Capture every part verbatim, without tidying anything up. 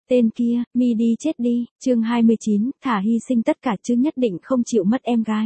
Tên kia, mi đi chết đi, chương hai mươi chín, thả hy sinh tất cả chứ nhất định không chịu mất em gái.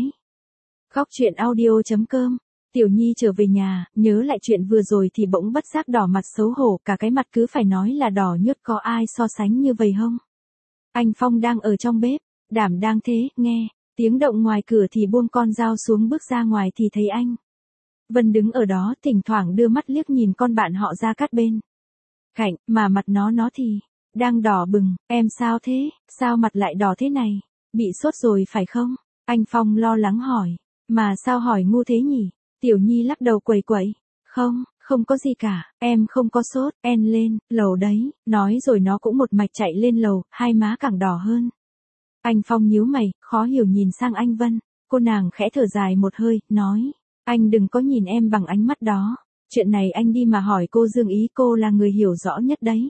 Góc truyện audio.com. Tiểu Nhi trở về nhà, nhớ lại chuyện vừa rồi thì bỗng bất giác đỏ mặt xấu hổ, cả cái mặt cứ phải nói là đỏ nhớt, có ai so sánh như vậy không? Anh Phong đang ở trong bếp, đảm đang thế, nghe tiếng động ngoài cửa thì buông con dao xuống, bước ra ngoài thì thấy anh Vân đứng ở đó, thỉnh thoảng đưa mắt liếc nhìn con bạn họ Gia Cát bên cạnh, mà mặt nó nó thì đang đỏ bừng. Em sao thế, sao mặt lại đỏ thế này, bị sốt rồi phải không? Anh Phong lo lắng hỏi. Mà sao hỏi ngu thế nhỉ? Tiểu Nhi lắc đầu quẩy quẩy. Không, không có gì cả, em không có sốt. En lên, lầu đấy, nói rồi nó cũng một mạch chạy lên lầu, hai má càng đỏ hơn. Anh Phong nhíu mày, khó hiểu nhìn sang anh Vân. Cô nàng khẽ thở dài một hơi, nói, anh đừng có nhìn em bằng ánh mắt đó. Chuyện này anh đi mà hỏi cô Dương Ý, cô là người hiểu rõ nhất đấy.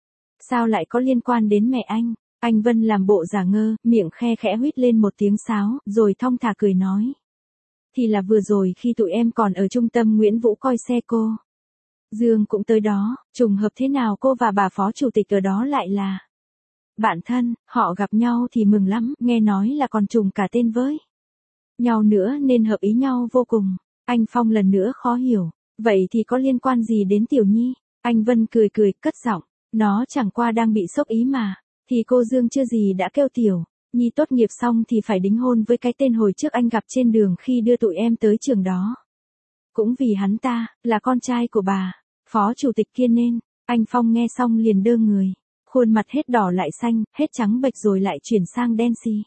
Sao lại có liên quan đến mẹ anh? Anh Vân làm bộ giả ngơ, miệng khe khẽ huýt lên một tiếng sáo, rồi thong thả cười nói. Thì là vừa rồi khi tụi em còn ở trung tâm Nguyễn Vũ coi xe cô Dương cũng tới đó, trùng hợp thế nào cô và bà phó chủ tịch ở đó lại là bạn thân, họ gặp nhau thì mừng lắm, nghe nói là còn trùng cả tên với nhau nữa nên hợp ý nhau vô cùng. Anh Phong lần nữa khó hiểu, vậy thì có liên quan gì đến Tiểu Nhi? Anh Vân cười cười, cất giọng, nó chẳng qua đang bị sốc ý mà, thì cô Dương chưa gì đã kêu Tiểu Nhi tốt nghiệp xong thì phải đính hôn với cái tên hồi trước anh gặp trên đường khi đưa tụi em tới trường đó. Cũng vì hắn ta là con trai của bà phó chủ tịch kia nên. Anh Phong nghe xong liền đơ người, khuôn mặt hết đỏ lại xanh, hết trắng bệch rồi lại chuyển sang đen xì.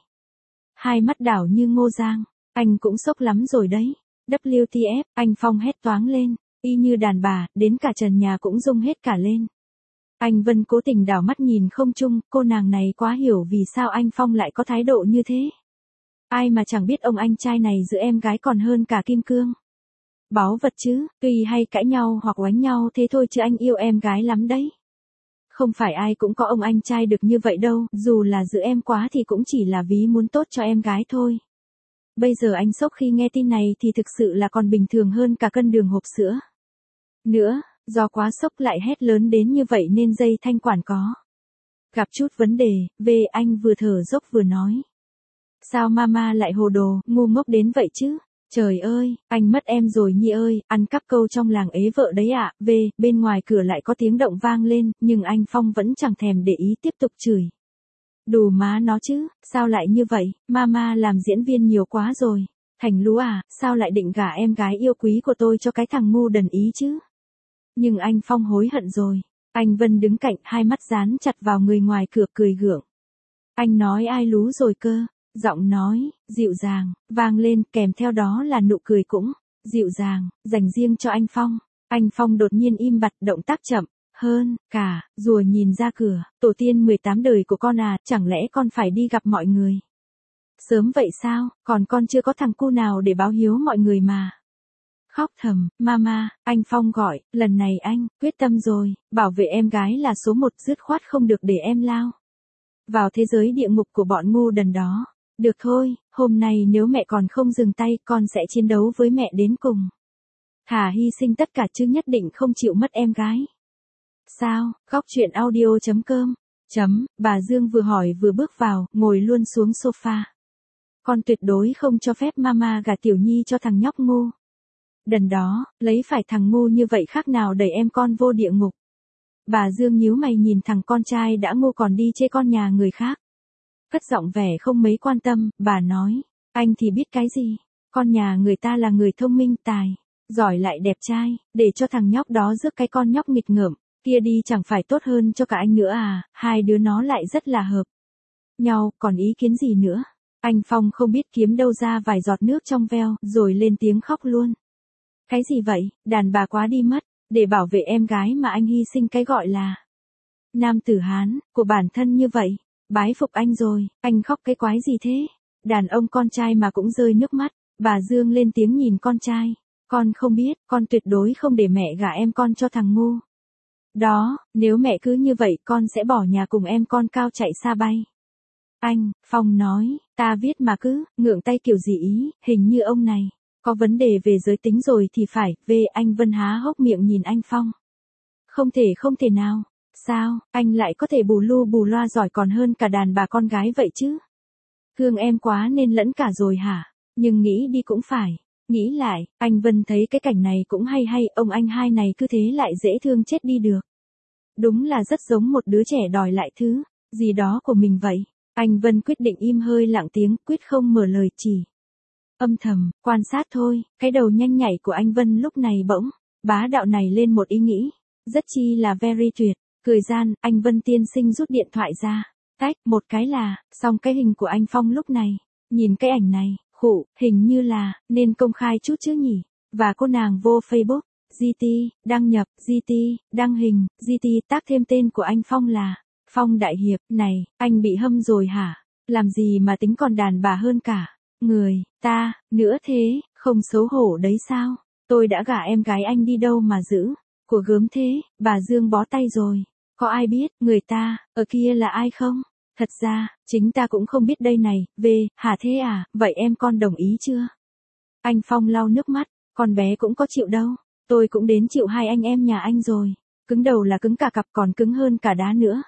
Hai mắt đảo như ngô giang, anh cũng sốc lắm rồi đấy. vê kép tê ép, anh Phong hét toáng lên, y như đàn bà, đến cả trần nhà cũng rung hết cả lên. Anh Vân cố tình đảo mắt nhìn không chung, cô nàng này quá hiểu vì sao anh Phong lại có thái độ như thế. Ai mà chẳng biết ông anh trai này giữ em gái còn hơn cả kim cương báu vật chứ, tuy hay cãi nhau hoặc oánh nhau thế thôi chứ anh yêu em gái lắm đấy. Không phải ai cũng có ông anh trai được như vậy đâu, dù là giữ em quá thì cũng chỉ là ví muốn tốt cho em gái thôi. Bây giờ anh sốc khi nghe tin này thì thực sự là còn bình thường hơn cả cân đường hộp sữa. Nữa, do quá sốc lại hét lớn đến như vậy nên dây thanh quản có gặp chút vấn đề, về anh vừa thở dốc vừa nói. Sao mama lại hồ đồ, ngu ngốc đến vậy chứ? Trời ơi, anh mất em rồi Nhi ơi, ăn cắp câu trong làng ế vợ đấy ạ. À. Về, bên ngoài cửa lại có tiếng động vang lên, nhưng anh Phong vẫn chẳng thèm để ý, tiếp tục chửi. Đù má nó chứ, sao lại như vậy, mama làm diễn viên nhiều quá rồi. Thành lúa à, sao lại định gả em gái yêu quý của tôi cho cái thằng ngu đần ý chứ? Nhưng anh Phong hối hận rồi. Anh Vân đứng cạnh, hai mắt dán chặt vào người ngoài cửa, cười gượng. Anh nói ai lú rồi cơ? Giọng nói dịu dàng vang lên, kèm theo đó là nụ cười cũng dịu dàng, dành riêng cho anh Phong. Anh Phong đột nhiên im bặt, động tác chậm hơn cả, rùa nhìn ra cửa. Tổ tiên mười tám đời của con à, chẳng lẽ con phải đi gặp mọi người sớm vậy sao? Còn con chưa có thằng cu nào để báo hiếu mọi người mà. Khóc thầm, mama, anh Phong gọi, lần này anh quyết tâm rồi, bảo vệ em gái là số một, dứt khoát không được để em lao vào thế giới địa ngục của bọn ngu đần đó. Được thôi, hôm nay nếu mẹ còn không dừng tay, con sẽ chiến đấu với mẹ đến cùng. Thà hy sinh tất cả chứ nhất định không chịu mất em gái. Sao? Góc truyện audio.com. Chấm, bà Dương vừa hỏi vừa bước vào, ngồi luôn xuống sofa. Con tuyệt đối không cho phép mama gả Tiểu Nhi cho thằng nhóc ngu đần đó, lấy phải thằng ngu như vậy khác nào đẩy em con vô địa ngục. Bà Dương nhíu mày nhìn thằng con trai đã ngu còn đi chê con nhà người khác. Cất giọng vẻ không mấy quan tâm, bà nói, anh thì biết cái gì, con nhà người ta là người thông minh, tài, giỏi lại đẹp trai, để cho thằng nhóc đó rước cái con nhóc nghịch ngợm kia đi chẳng phải tốt hơn cho cả anh nữa à, hai đứa nó lại rất là hợp nhau, còn ý kiến gì nữa. Anh Phong không biết kiếm đâu ra vài giọt nước trong veo, rồi lên tiếng khóc luôn. Cái gì vậy, đàn bà quá đi mất, để bảo vệ em gái mà anh hy sinh cái gọi là nam tử Hán của bản thân như vậy. Bái phục anh rồi, anh khóc cái quái gì thế? Đàn ông con trai mà cũng rơi nước mắt. Bà Dương lên tiếng nhìn con trai. Con không biết, con tuyệt đối không để mẹ gả em con cho thằng ngu đó, nếu mẹ cứ như vậy con sẽ bỏ nhà cùng em con cao chạy xa bay. Anh Phong nói, ta viết mà cứ ngượng tay kiểu gì ý, hình như ông này có vấn đề về giới tính rồi thì phải. Về anh Vân há hốc miệng nhìn anh Phong. Không thể không thể nào. Sao, anh lại có thể bù lu bù loa giỏi còn hơn cả đàn bà con gái vậy chứ? Thương em quá nên lẫn cả rồi hả? Nhưng nghĩ đi cũng phải. Nghĩ lại, anh Vân thấy cái cảnh này cũng hay hay, ông anh hai này cứ thế lại dễ thương chết đi được. Đúng là rất giống một đứa trẻ đòi lại thứ gì đó của mình vậy. Anh Vân quyết định im hơi lặng tiếng, quyết không mở lời, chỉ âm thầm quan sát thôi. Cái đầu nhanh nhảy của anh Vân lúc này bỗng bá đạo này lên một ý nghĩ, rất chi là very tuyệt. Cười gian, anh Vân tiên sinh rút điện thoại ra, tách một cái là xong cái hình của anh Phong lúc này. Nhìn cái ảnh này, khụ, hình như là nên công khai chút chứ nhỉ. Và cô nàng vô Facebook, giê tê, đăng nhập, giê tê, đăng hình, giê tê tác thêm tên của anh Phong là Phong Đại Hiệp. Này, anh bị hâm rồi hả? Làm gì mà tính còn đàn bà hơn cả người ta nữa thế, không xấu hổ đấy sao? Tôi đã gả em gái anh đi đâu mà giữ của gớm thế. Bà Dương bó tay rồi. Có ai biết người ta ở kia là ai không? Thật ra, chính ta cũng không biết đây này. Về, hả thế à? Vậy em con đồng ý chưa? Anh Phong lau nước mắt. Con bé cũng có chịu đâu. Tôi cũng đến chịu hai anh em nhà anh rồi. Cứng đầu là cứng cả cặp, còn cứng hơn cả đá nữa.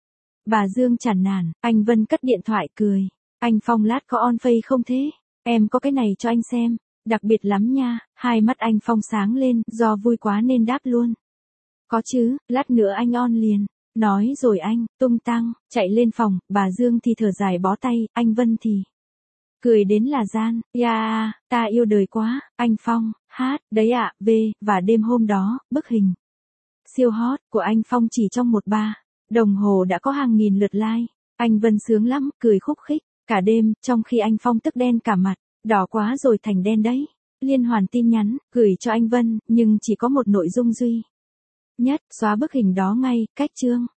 Bà Dương chản nản. Anh Vân cất điện thoại cười. Anh Phong lát có on face không thế? Em có cái này cho anh xem. Đặc biệt lắm nha. Hai mắt anh Phong sáng lên, do vui quá nên đáp luôn. Có chứ, lát nữa anh on liền. Nói rồi anh, tung tăng, chạy lên phòng. Bà Dương thì thở dài bó tay, anh Vân thì cười đến là gian. Yeah, ta yêu đời quá. Anh Phong, hát, đấy ạ, à, về. Và đêm hôm đó, bức hình siêu hot của anh Phong chỉ trong một ba đồng hồ đã có hàng nghìn lượt like. Anh Vân sướng lắm, cười khúc khích cả đêm, trong khi anh Phong tức đen cả mặt. Đỏ quá rồi thành đen đấy. Liên hoàn tin nhắn gửi cho anh Vân, nhưng chỉ có một nội dung duy nhất, xóa bức hình đó ngay, cách chương.